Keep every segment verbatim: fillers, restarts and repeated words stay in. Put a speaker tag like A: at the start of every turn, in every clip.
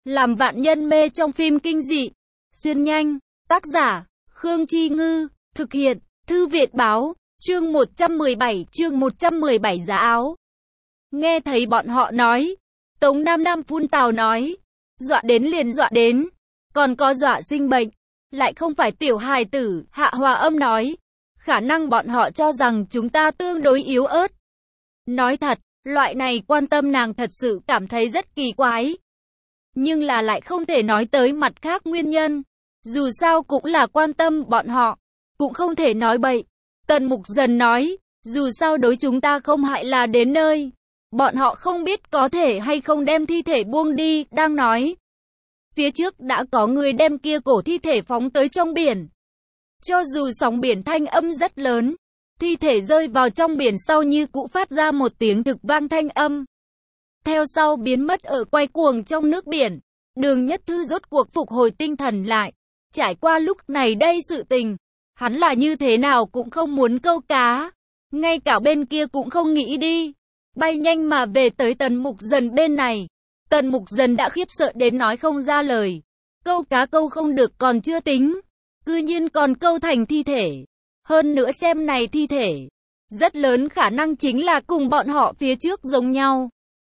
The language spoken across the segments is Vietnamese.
A: Làm vạn nhân mê trong phim kinh dị. Xuyên nhanh. Tác giả, Khương Chi Ngư. Thực hiện, Thư viện Báo. Chương một trăm mười bảy, chương một trăm mười bảy giá áo. Nghe thấy bọn họ nói. Tống Nam Nam phun tào nói. Dọa đến liền dọa đến. Còn có dọa sinh bệnh. Lại không phải tiểu hài tử, Hạ Hòa Âm nói. Khả năng bọn họ cho rằng chúng ta tương đối yếu ớt. Nói thật, loại này quan tâm nàng thật sự cảm thấy rất kỳ quái. Nhưng là lại không thể nói tới mặt khác nguyên nhân. Dù sao cũng là quan tâm bọn họ. Cũng không thể nói bậy. Tần Mục Dần nói, dù sao đối chúng ta không hại là đến nơi. Bọn họ không biết có thể hay không đem thi thể buông đi, đang nói. Phía trước đã có người đem kia cổ thi thể phóng tới trong biển. Cho dù sóng biển thanh âm rất lớn, thi thể rơi vào trong biển sau như cũ phát ra một tiếng thực vang thanh âm. Theo sau biến mất ở quay cuồng trong nước biển. Đường Nhất Thư rốt cuộc phục hồi tinh thần lại. Trải qua lúc này đây sự tình, hắn là như thế nào cũng không muốn câu cá. Ngay cả bên kia cũng không nghĩ đi. Bay nhanh mà về tới Tần Mục Dần bên này. Tần Mục Dần đã khiếp sợ đến nói không ra lời. Câu cá câu không được còn chưa tính. Cư nhiên còn câu thành thi thể. Hơn nữa xem này thi thể. Rất lớn khả năng chính là cùng bọn họ phía trước giống nhau.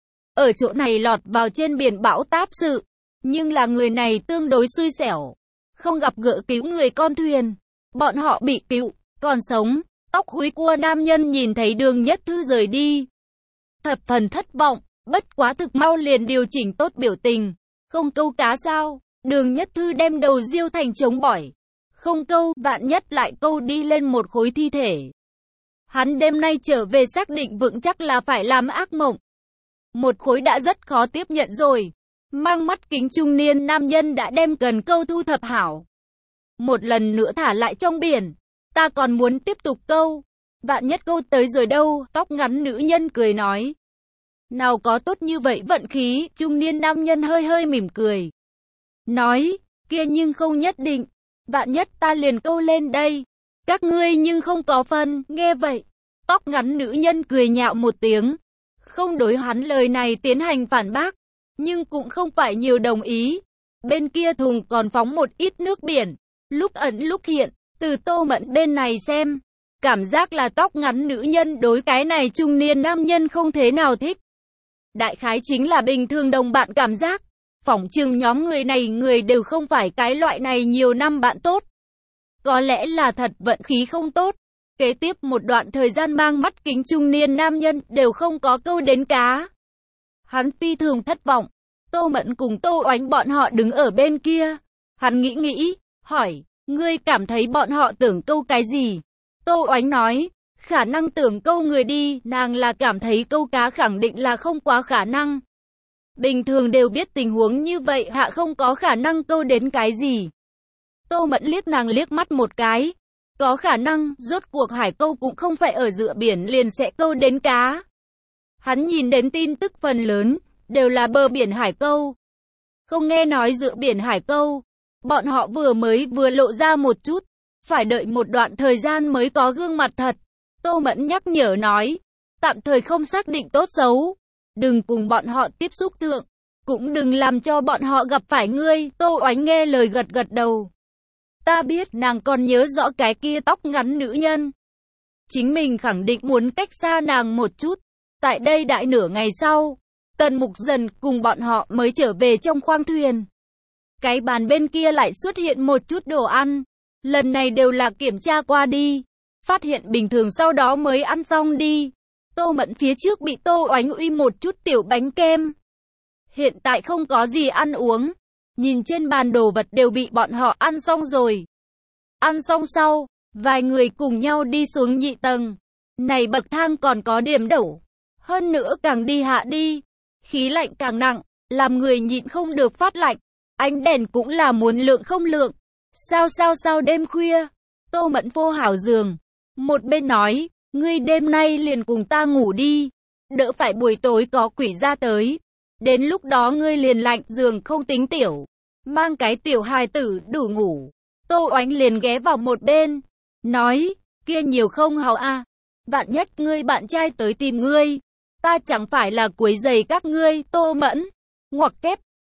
A: Ở chỗ này lọt vào trên biển bão táp sự. Nhưng là người này tương đối xui xẻo. Không gặp gỡ cứu người con thuyền. Bọn họ bị cứu, còn sống. Tóc húi cua nam nhân nhìn thấy Đường Nhất Thư rời đi. Thập phần thất vọng, bất quá thực mau liền điều chỉnh tốt biểu tình. Không câu cá sao? Đường Nhất Thư đem đầu diêu thành trống bỏi. Không câu, vạn nhất lại câu đi lên một khối thi thể. Hắn đêm nay trở về xác định vững chắc là phải làm ác mộng. Một khối đã rất khó tiếp nhận rồi. Mang mắt kính trung niên nam nhân đã đem cần câu thu thập hảo. Một lần nữa thả lại trong biển. Ta còn muốn tiếp tục câu. Vạn nhất câu tới rồi đâu, tóc ngắn nữ nhân cười nói. Nào có tốt như vậy vận khí, trung niên nam nhân hơi hơi mỉm cười. Nói, kia nhưng không nhất định. Vạn nhất ta liền câu lên đây. Các ngươi nhưng không có phân, nghe vậy. Tóc ngắn nữ nhân cười nhạo một tiếng. Không đối hắn lời này tiến hành phản bác. Nhưng cũng không phải nhiều đồng ý. Bên kia thùng còn phóng một ít nước biển. Lúc ẩn lúc hiện, từ Tô Mẫn bên này xem. Cảm giác là tóc ngắn nữ nhân đối cái này trung niên nam nhân không thế nào thích. Đại khái chính là bình thường đồng bạn cảm giác. Phỏng chừng nhóm người này người đều không phải cái loại này nhiều năm bạn tốt. Có lẽ là thật vận khí không tốt. Kế tiếp một đoạn thời gian mang mắt kính trung niên nam nhân đều không có câu đến cá. Hắn phi thường thất vọng. Tô Mẫn cùng Tô Oánh bọn họ đứng ở bên kia. Hắn nghĩ nghĩ, hỏi, ngươi cảm thấy bọn họ tưởng câu cái gì? Tô Oánh nói, khả năng tưởng câu người đi, nàng là cảm thấy câu cá khẳng định là không quá khả năng. Bình thường đều biết tình huống như vậy hạ không có khả năng câu đến cái gì. Tô Mẫn liếc nàng liếc mắt một cái. Có khả năng, rốt cuộc hải câu cũng không phải ở giữa biển liền sẽ câu đến cá. Hắn nhìn đến tin tức phần lớn, đều là bờ biển hải câu. Không nghe nói giữa biển hải câu. Bọn họ vừa mới vừa lộ ra một chút. Phải đợi một đoạn thời gian mới có gương mặt thật. Tô Mẫn nhắc nhở nói. Tạm thời không xác định tốt xấu. Đừng cùng bọn họ tiếp xúc thượng. Cũng đừng làm cho bọn họ gặp phải ngươi. Tô Oánh nghe lời gật gật đầu. Ta biết nàng còn nhớ rõ cái kia tóc ngắn nữ nhân. Chính mình khẳng định muốn cách xa nàng một chút. Tại đây đại nửa ngày sau. Tần Mục Dần cùng bọn họ mới trở về trong khoang thuyền. Cái bàn bên kia lại xuất hiện một chút đồ ăn. Lần này đều là kiểm tra qua đi. Phát hiện bình thường sau đó mới ăn xong đi. Tô Mẫn phía trước bị Tô Oánh uy một chút tiểu bánh kem. Hiện tại không có gì ăn uống. Nhìn trên bàn đồ vật đều bị bọn họ ăn xong rồi. Ăn xong sau, vài người cùng nhau đi xuống nhị tầng. Này bậc thang còn có điểm đổ. Hơn nữa càng đi hạ đi. Khí lạnh càng nặng, làm người nhịn không được phát lạnh. Ánh đèn cũng là muốn lượng không lượng. Sao sao sao đêm khuya. Tô Mẫn phô hảo giường. Một bên nói, ngươi đêm nay liền cùng ta ngủ đi. Đỡ phải buổi tối có quỷ ra tới. Đến lúc đó ngươi liền lạnh giường không tính tiểu. Mang cái tiểu hài tử đủ ngủ. Tô Oánh liền ghé vào một bên. Nói, kia nhiều không hào a. Vạn nhất ngươi bạn trai tới tìm ngươi. Ta chẳng phải là quấy rầy các ngươi. Tô Mẫn. Ngoặc kép,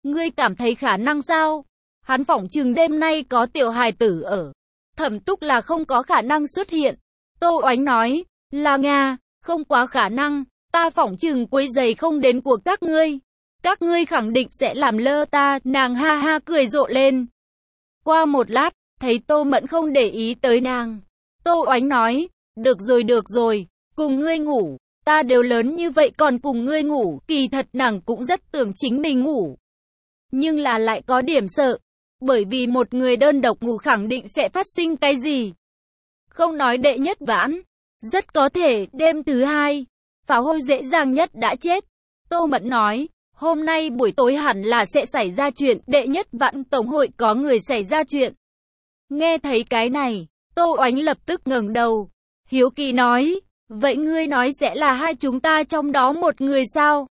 A: Ngươi cảm thấy khả năng sao? Hắn phỏng chừng đêm nay có tiểu hài tử ở. Thẩm Túc là không có khả năng xuất hiện. Tô Oánh nói, là Nga, không quá khả năng, ta phỏng chừng quấy giày không đến của các ngươi. Các ngươi khẳng định sẽ làm lơ ta, nàng ha ha cười rộ lên. Qua một lát, thấy Tô Mẫn không để ý tới nàng. Tô Oánh nói, được rồi được rồi, cùng ngươi ngủ, ta đều lớn như vậy còn cùng ngươi ngủ, kỳ thật nàng cũng rất tưởng chính mình ngủ. Nhưng là lại có điểm sợ, bởi vì một người đơn độc ngủ khẳng định sẽ phát sinh cái gì. Không nói đệ nhất vãn, rất có thể đêm thứ hai, pháo hôi dễ dàng nhất đã chết. Tô Mẫn nói, hôm nay buổi tối hẳn là sẽ xảy ra chuyện, đệ nhất vãn tổng hội có người xảy ra chuyện. Nghe thấy cái này, Tô Oánh lập tức ngẩng đầu, hiếu kỳ nói, vậy ngươi nói sẽ là hai chúng ta trong đó một người sao?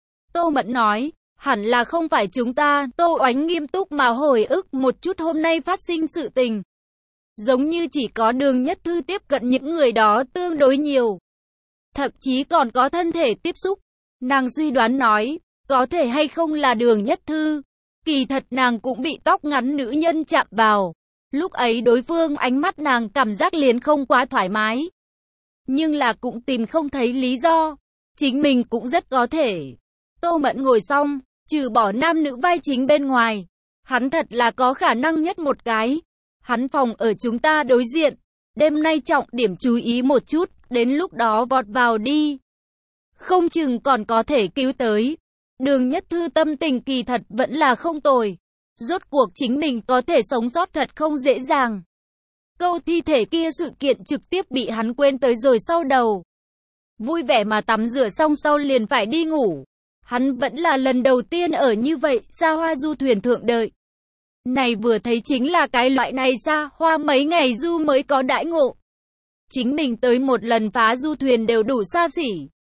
A: Tô Mẫn nói, hẳn là không phải chúng ta. Tô Oánh nghiêm túc mà hồi ức một chút hôm nay phát sinh sự tình. Giống như chỉ có Đường Nhất Thư tiếp cận những người đó tương đối nhiều. Thậm chí còn có thân thể tiếp xúc. Nàng suy đoán nói, có thể hay không là Đường Nhất Thư. Kỳ thật nàng cũng bị tóc ngắn nữ nhân chạm vào. Lúc ấy đối phương ánh mắt nàng cảm giác liền không quá thoải mái. Nhưng là cũng tìm không thấy lý do. Chính mình cũng rất có thể. Tô Mẫn ngồi xong, trừ bỏ nam nữ vai chính bên ngoài. Hắn thật là có khả năng nhất một cái. Hắn phòng ở chúng ta đối diện. Đêm nay trọng điểm chú ý một chút, đến lúc đó vọt vào đi. Không chừng còn có thể cứu tới. Đường Nhất Thư tâm tình kỳ thật vẫn là không tồi. Rốt cuộc chính mình có thể sống sót thật không dễ dàng. Câu thi thể kia sự kiện trực tiếp bị hắn quên tới rồi sau đầu. Vui vẻ mà tắm rửa xong sau liền phải đi ngủ. Hắn vẫn là lần đầu tiên ở như vậy, xa hoa du thuyền thượng đợi. Này vừa thấy chính là cái loại này xa hoa mấy ngày du mới có đãi ngộ. Chính mình tới một lần phá du thuyền đều đủ xa xỉ.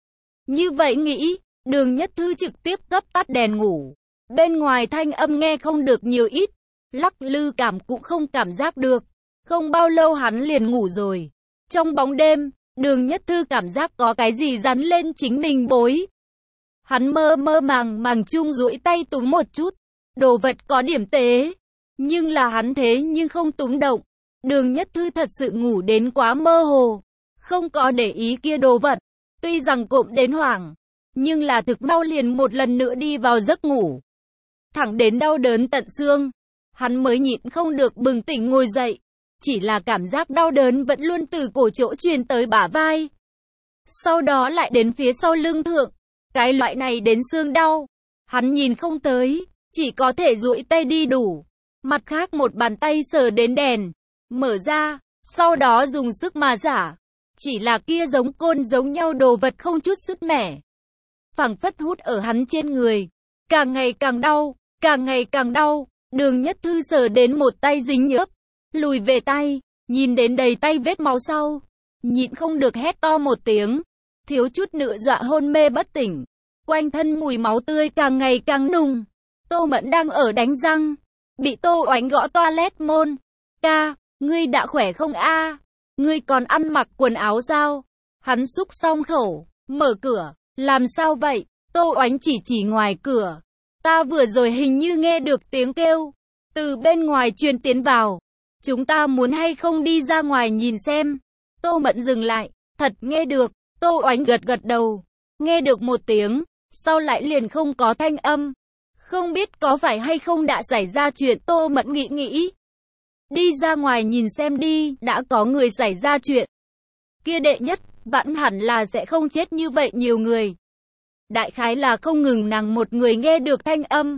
A: Như vậy nghĩ, Đường Nhất Thư trực tiếp cấp tắt đèn ngủ. Bên ngoài thanh âm nghe không được nhiều ít, lắc lư cảm cũng không cảm giác được. Không bao lâu hắn liền ngủ rồi. Trong bóng đêm, Đường Nhất Thư cảm giác có cái gì dán lên chính mình bối. Hắn mơ mơ màng màng chung duỗi tay túm một chút. Đồ vật có điểm tế. Nhưng là hắn thế nhưng không túm động. Đường Nhất Thư thật sự ngủ đến quá mơ hồ. Không có để ý kia đồ vật. Tuy rằng cộm đến hoảng. Nhưng là thực mau liền một lần nữa đi vào giấc ngủ. Thẳng đến đau đớn tận xương. Hắn mới nhịn không được bừng tỉnh ngồi dậy. Chỉ là cảm giác đau đớn vẫn luôn từ cổ chỗ truyền tới bả vai. Sau đó lại đến phía sau lưng thượng. Cái loại này đến xương đau. Hắn nhìn không tới. Chỉ có thể duỗi tay đi đủ. Mặt khác một bàn tay sờ đến đèn. Mở ra. Sau đó dùng sức mà giả. Chỉ là kia giống côn giống nhau đồ vật không chút sứt mẻ. Phảng phất hút ở hắn trên người. Càng ngày càng đau. Càng ngày càng đau. Đường Nhất Thư sờ đến một tay dính nhớp. Lùi về tay. Nhìn đến đầy tay vết máu sau. Nhịn không được hét to một tiếng. Thiếu chút nữa dọa hôn mê bất tỉnh. Quanh thân mùi máu tươi càng ngày càng nùng. Tô Mẫn đang ở đánh răng. Bị Tô Oánh gõ toilet môn. Ca, ngươi đã khỏe không a? Ngươi còn ăn mặc quần áo sao? Hắn xúc xong khẩu, mở cửa. Làm sao vậy? Tô Oánh chỉ chỉ ngoài cửa. Ta vừa rồi hình như nghe được tiếng kêu. Từ bên ngoài truyền tiến vào. Chúng ta muốn hay không đi ra ngoài nhìn xem? Tô Mẫn dừng lại. Thật nghe được. Tô Oánh gật gật đầu. Nghe được một tiếng. Sau lại liền không có thanh âm. Không biết có phải hay không đã xảy ra chuyện. Tô Mẫn nghĩ nghĩ. Đi ra ngoài nhìn xem đi. Đã có người xảy ra chuyện. Kia đệ nhất vẫn hẳn là sẽ không chết như vậy nhiều người. Đại khái là không ngừng nàng một người nghe được thanh âm.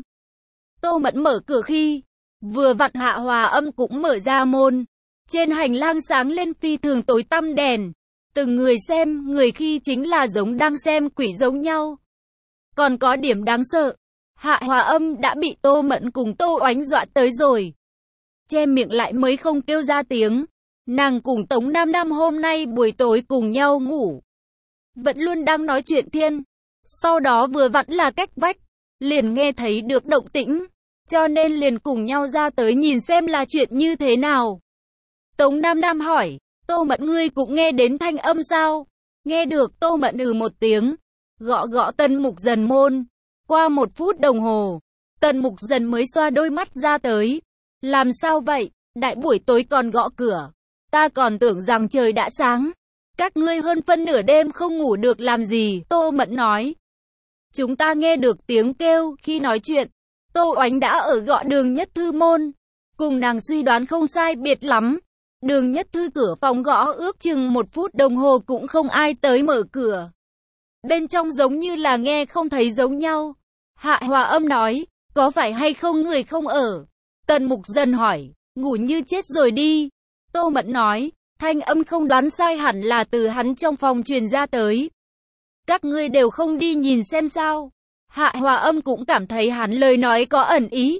A: Tô Mẫn mở cửa khi vừa vặn Hạ Hòa Âm cũng mở ra môn. Trên hành lang sáng lên phi thường tối tăm đèn. Từng người xem người khi chính là giống đang xem quỷ giống nhau. Còn có điểm đáng sợ. Hạ Hòa Âm đã bị Tô Mẫn cùng Tô Oánh dọa tới rồi. Che miệng lại mới không kêu ra tiếng. Nàng cùng Tống Nam Nam hôm nay buổi tối cùng nhau ngủ. Vẫn luôn đang nói chuyện thiên. Sau đó vừa vặn là cách vách. Liền nghe thấy được động tĩnh. Cho nên liền cùng nhau ra tới nhìn xem là chuyện như thế nào. Tống Nam Nam hỏi. Tô Mẫn ngươi cũng nghe đến thanh âm sao? Nghe được. Tô Mẫn ừ một tiếng. Gõ gõ Tân Mục Dần môn. Qua một phút đồng hồ. Tần Mục Dần mới xoa đôi mắt ra tới. Làm sao vậy? Đại buổi tối còn gõ cửa. Ta còn tưởng rằng trời đã sáng. Các ngươi hơn phân nửa đêm không ngủ được làm gì? Tô Mẫn nói. Chúng ta nghe được tiếng kêu khi nói chuyện. Tô Oánh đã ở gõ Đường Nhất Thư môn. Cùng nàng suy đoán không sai biệt lắm. Đường Nhất Thư cửa phòng gõ ước chừng một phút đồng hồ cũng không ai tới mở cửa. Bên trong giống như là nghe không thấy giống nhau. Hạ Hòa Âm nói, có phải hay không người không ở? Tần Mục Dần hỏi, ngủ như chết rồi đi. Tô Mẫn nói, thanh âm không đoán sai hẳn là từ hắn trong phòng truyền ra tới. Các ngươi đều không đi nhìn xem sao? Hạ Hòa Âm cũng cảm thấy hắn lời nói có ẩn ý.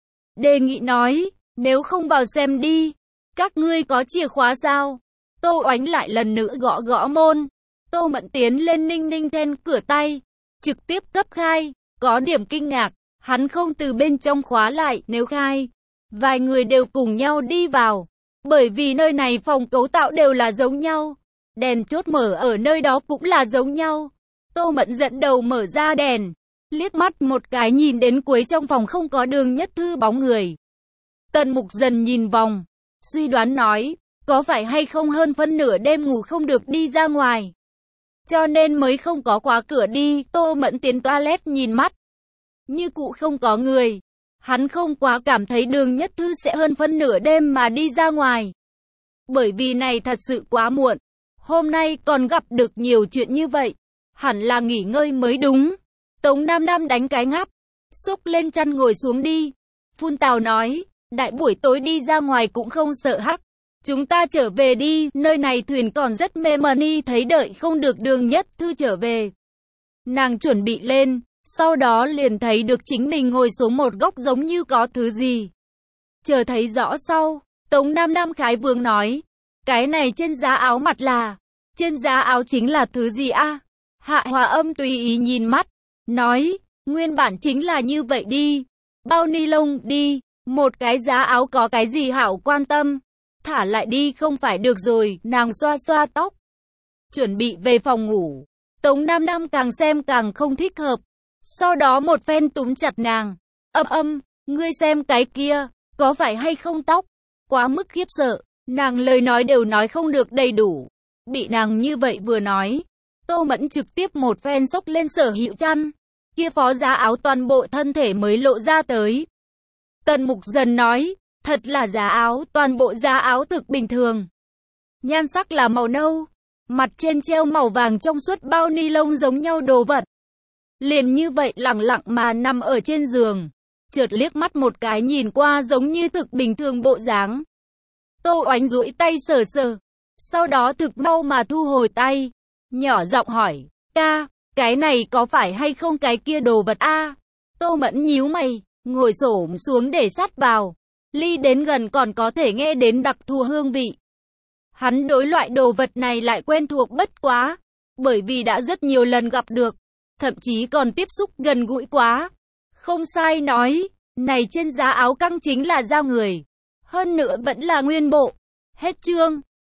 A: Đề nghị nói, nếu không vào xem đi. Các ngươi có chìa khóa sao? Tô Oánh lại lần nữa gõ gõ môn. Tô Mẫn tiến lên ninh ninh then cửa tay. Trực tiếp cấp khai. Có điểm kinh ngạc. Hắn không từ bên trong khóa lại, nếu khai. Vài người đều cùng nhau đi vào. Bởi vì nơi này phòng cấu tạo đều là giống nhau. Đèn chốt mở ở nơi đó cũng là giống nhau. Tô Mẫn dẫn đầu mở ra đèn. Liếc mắt một cái nhìn đến cuối trong phòng không có Đường Nhất Thư bóng người. Tần Mục Dần nhìn vòng. Suy đoán nói, có phải hay không hơn phân nửa đêm ngủ không được đi ra ngoài. Cho nên mới không có khóa cửa đi. Tô Mẫn tiến toilet nhìn mắt. Như cụ không có người. Hắn không quá cảm thấy Đường Nhất Thư sẽ hơn phân nửa đêm mà đi ra ngoài. Bởi vì này thật sự quá muộn. Hôm nay còn gặp được nhiều chuyện như vậy. Hẳn là nghỉ ngơi mới đúng. Tống Nam Nam đánh cái ngáp. Xúc lên chăn ngồi xuống đi. Phun Tào nói, đại buổi tối đi ra ngoài cũng không sợ hắc. Chúng ta trở về đi, nơi này thuyền còn rất mê mẩn y thấy đợi không được Đường Nhất Thư trở về. Nàng chuẩn bị lên, sau đó liền thấy được chính mình ngồi xuống một góc giống như có thứ gì. Chờ thấy rõ sau, Tống Nam Nam khái vương nói, cái này trên giá áo mặt là, trên giá áo chính là thứ gì a? Hạ Hòa Âm tùy ý nhìn mắt, nói, nguyên bản chính là như vậy đi, bao ni lông đi, một cái giá áo có cái gì hảo quan tâm, thả lại đi không phải được rồi. Nàng xoa xoa tóc, chuẩn bị về phòng ngủ. Tống Nam Nam càng xem càng không thích hợp, sau đó một phen túm chặt nàng, âm âm, ngươi xem cái kia, có phải hay không tóc, quá mức khiếp sợ, nàng lời nói đều nói không được đầy đủ, bị nàng như vậy vừa nói, Tô Mẫn trực tiếp một phen xốc lên sở hữu chăn, kia phó giá áo toàn bộ thân thể mới lộ ra tới. Tần Mục Dần nói, thật là giá áo, toàn bộ giá áo thực bình thường. Nhan sắc là màu nâu, mặt trên treo màu vàng trong suốt bao ni lông giống nhau đồ vật. Liền như vậy lặng lặng mà nằm ở trên giường, chợt liếc mắt một cái nhìn qua giống như thực bình thường bộ dáng. Tô Oánh duỗi tay sờ sờ, sau đó thực mau mà thu hồi tay, nhỏ giọng hỏi, ca, cái này có phải hay không cái kia đồ vật a? Tô Mẫn nhíu mày, ngồi xổm xuống để sát vào, ly đến gần còn có thể nghe đến đặc thù hương vị. Hắn đối loại đồ vật này lại quen thuộc bất quá, bởi vì đã rất nhiều lần gặp được, thậm chí còn tiếp xúc gần gũi quá. Không sai nói, này trên giá áo căng chính là da người, hơn nữa vẫn là nguyên bộ. Hết chương.